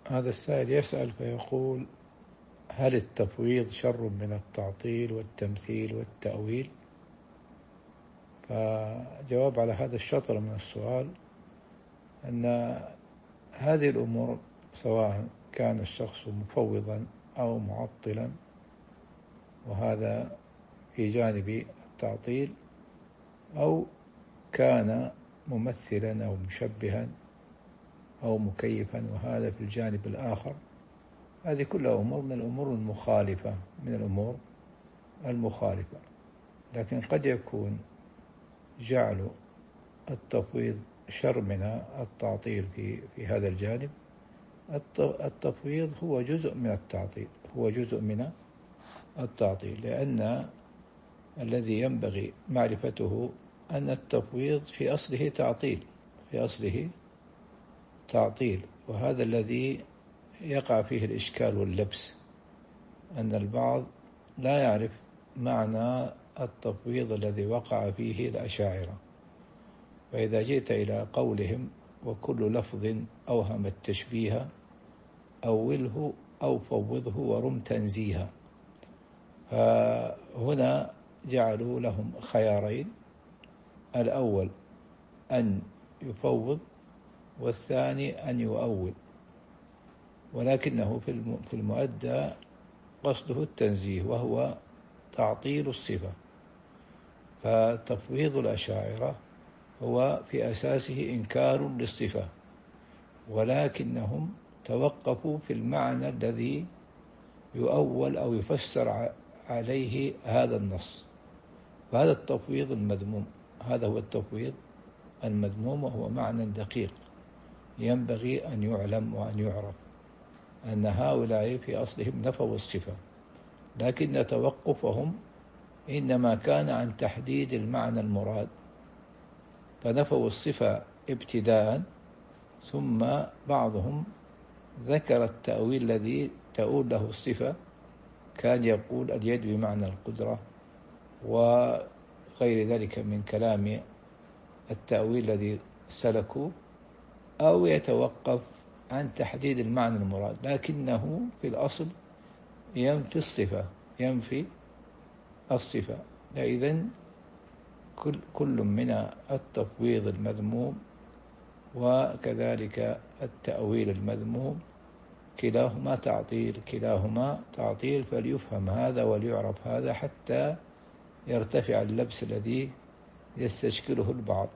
هذا السائل يسأل فيقول: هل التفويض شر من التعطيل والتمثيل والتأويل؟ فجواب على هذا الشطر من السؤال أن هذه الأمور سواء كان الشخص مفوضا أو معطلا، وهذا في جانب التعطيل، أو كان ممثلا أو مشبها أو مكيفا، وهذا في الجانب الآخر، هذه كلها أمور من الأمور المخالفة، من الأمور المخالفة. لكن قد يكون جعل التفويض شر من التعطيل في هذا الجانب. التفويض هو جزء من التعطيل، هو جزء من التعطيل، لأن الذي ينبغي معرفته أن التفويض في أصله تعطيل، في أصله تعطيل. وهذا الذي يقع فيه الإشكال واللبس، أن البعض لا يعرف معنى التفويض الذي وقع فيه الأشاعرة. فإذا جئت إلى قولهم: وكل لفظ أوهم التشبيه أوله أو فوضه ورم تنزيها، فهنا جعلوا لهم خيارين: الأول أن يفوض، والثاني أن يؤول، ولكنه في المؤدى قصده التنزيه، وهو تعطيل الصفة. فتفويض الأشاعرة هو في أساسه إنكار للصفة، ولكنهم توقفوا في المعنى الذي يؤول أو يفسر عليه هذا النص. فهذا التفويض المذموم، هذا هو التفويض المذموم، وهو معنى دقيق ينبغي أن يعلم وأن يعرف، أن هؤلاء في أصلهم نفوا الصفة، لكن توقفهم إنما كان عن تحديد المعنى المراد، فنفوا الصفة ابتداء، ثم بعضهم ذكر التأويل الذي تؤول له الصفة، كان يقول اليد بمعنى القدرة وغير ذلك من كلام التأويل الذي سلكوا، أو يتوقف عن تحديد المعنى المراد، لكنه في الأصل ينفي الصفة، ينفي الصفة. إذن كل من التفويض المذموم وكذلك التأويل المذموم كلاهما تعطيل، فليفهم هذا وليعرف هذا حتى يرتفع اللبس الذي يستشكله البعض.